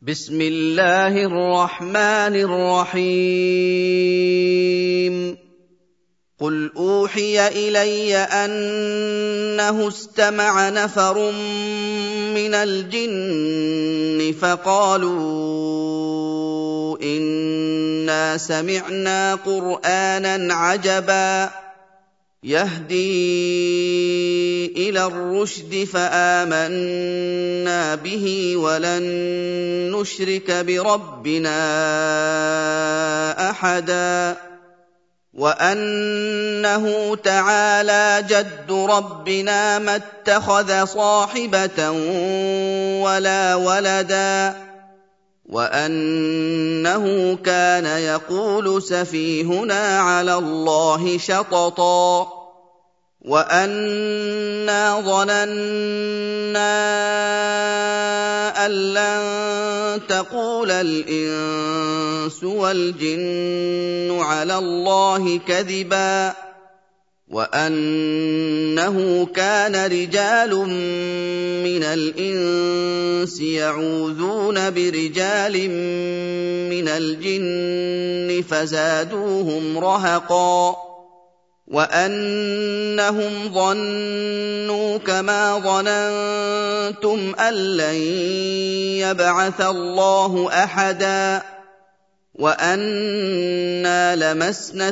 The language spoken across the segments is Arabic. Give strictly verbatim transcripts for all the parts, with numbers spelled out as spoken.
بسم الله الرحمن الرحيم قل أوحي إلي أنه استمع نفر من الجن فقالوا إنا سمعنا قرآنا عجبا يهدي إلى الرشد فآمنا به ولن نشرك بربنا أحدا وأنه تعالى جد ربنا ما اتخذ صاحبة ولا ولدا وأنه كان يقول سفيهنا على الله شططا وأنا ظننا أن لن تقول الإنس والجن على الله كذبا وأنه كان رجال من الإنس يعوذون برجال من الجن فزادوهم رهقا وأنهم ظنوا كما ظننتم أن لن يبعث الله أحدا وأنا لمسنا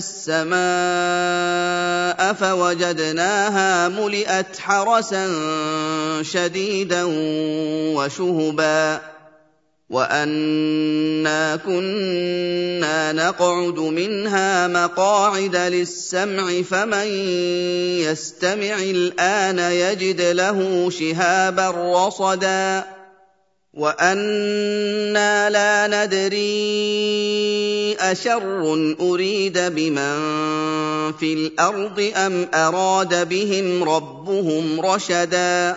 السماء فوجدناها ملئت حرسا شديدا وشهبا وأنا كنا نقعد منها مقاعد للسمع فمن يستمع الآن يجد له شهابا رصدا وأنا لا ندري أشر أريد بمن في الأرض أم أراد بهم ربهم رشدا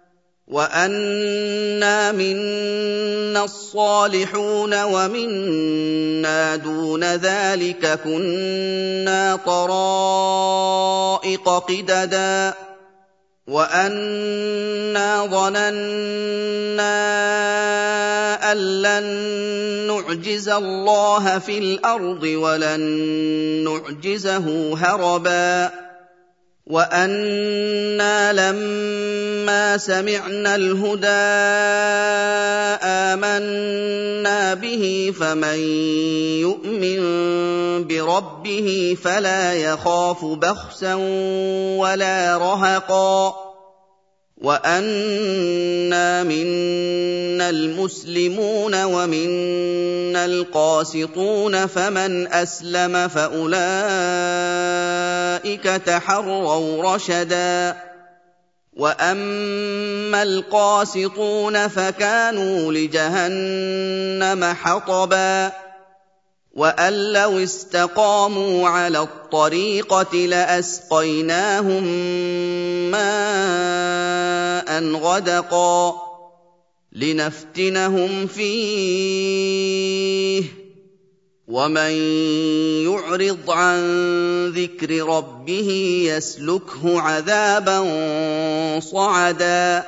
وأنا منا الصالحون ومنا دون ذلك كنا طرائق قددا وأنا ظننا أن لن نعجز الله في الأرض ولن نعجزه هربا وأنا لما سمعنا الهدى آمنا به فمن يؤمن بربه فلا يخاف بخسا ولا رهقا وأنا منا المسلمون ومنا القاسطون فمن أسلم فأولئك تحروا رشدا وأما القاسطون فكانوا لجهنم حطبا وأن لو استقاموا على الطريقة لأسقيناهم ماء غدقا لنفتنهم فيه ومن يعرض عن ذكر ربه يسلكه عذابا صعدا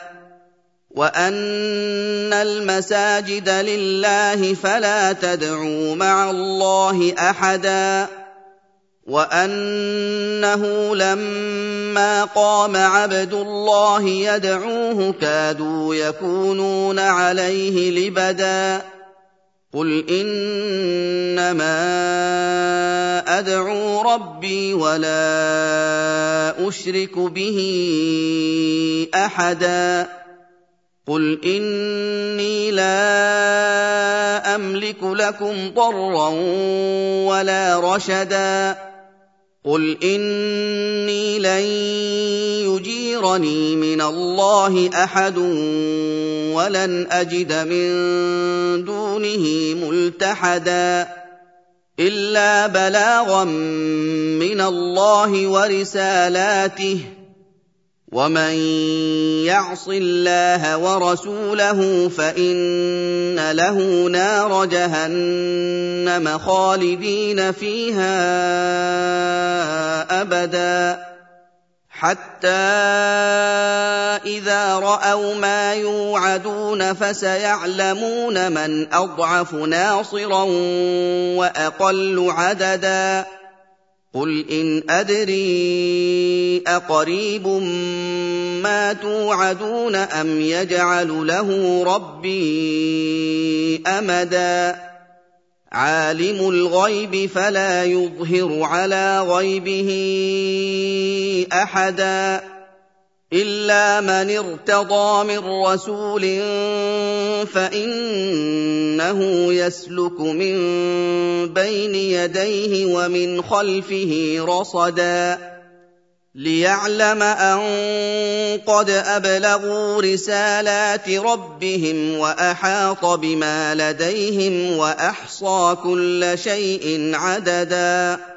وأن المساجد لله فلا تدعوا مع الله أحدا وأنه لما قام عبد الله يدعوه كادوا يكونون عليه لبدا قل إنما أدعو ربي ولا أشرك به أحدا قل إني لا أملك لكم ضرا ولا رشدا قل إني لن يجيرني من الله أحد ولن أجد من دونه ملتحدا إلا بلاغا من الله ورسالاته ومن يعص الله ورسوله فإن له نار جهنم خالدين فيها أبدا حَتَّىٰ إِذَا رَأَوْا مَا يُوعَدُونَ فَسَيَعْلَمُونَ مَنْ أَضْعَفُ نَاصِرًا وَأَقَلُّ عَدَدًا قُلْ إِنْ أَدْرِي أَقَرِيبٌ مَّا تُوعَدُونَ أَمْ يَجْعَلُ لَهُ رَبِّي أَمَدًا عَالِمُ الْغَيْبِ فَلَا يُظْهِرُ عَلَىٰ غَيْبِهِ أَحَدًا إِلَّا مَنِ ارْتَضَىٰ مِن رَّسُولٍ فَإِنَّهُ يَسْلُكُ مِن بَيْنِ يَدَيْهِ وَمِنْ خَلْفِهِ رَصَدًا لِّيَعْلَمَ أَن قَدْ أَبْلَغُوا رِسَالَاتِ رَبِّهِمْ وَأَحَاطَ بِمَا لَدَيْهِمْ وَأَحْصَىٰ كُلَّ شَيْءٍ عَدَدًا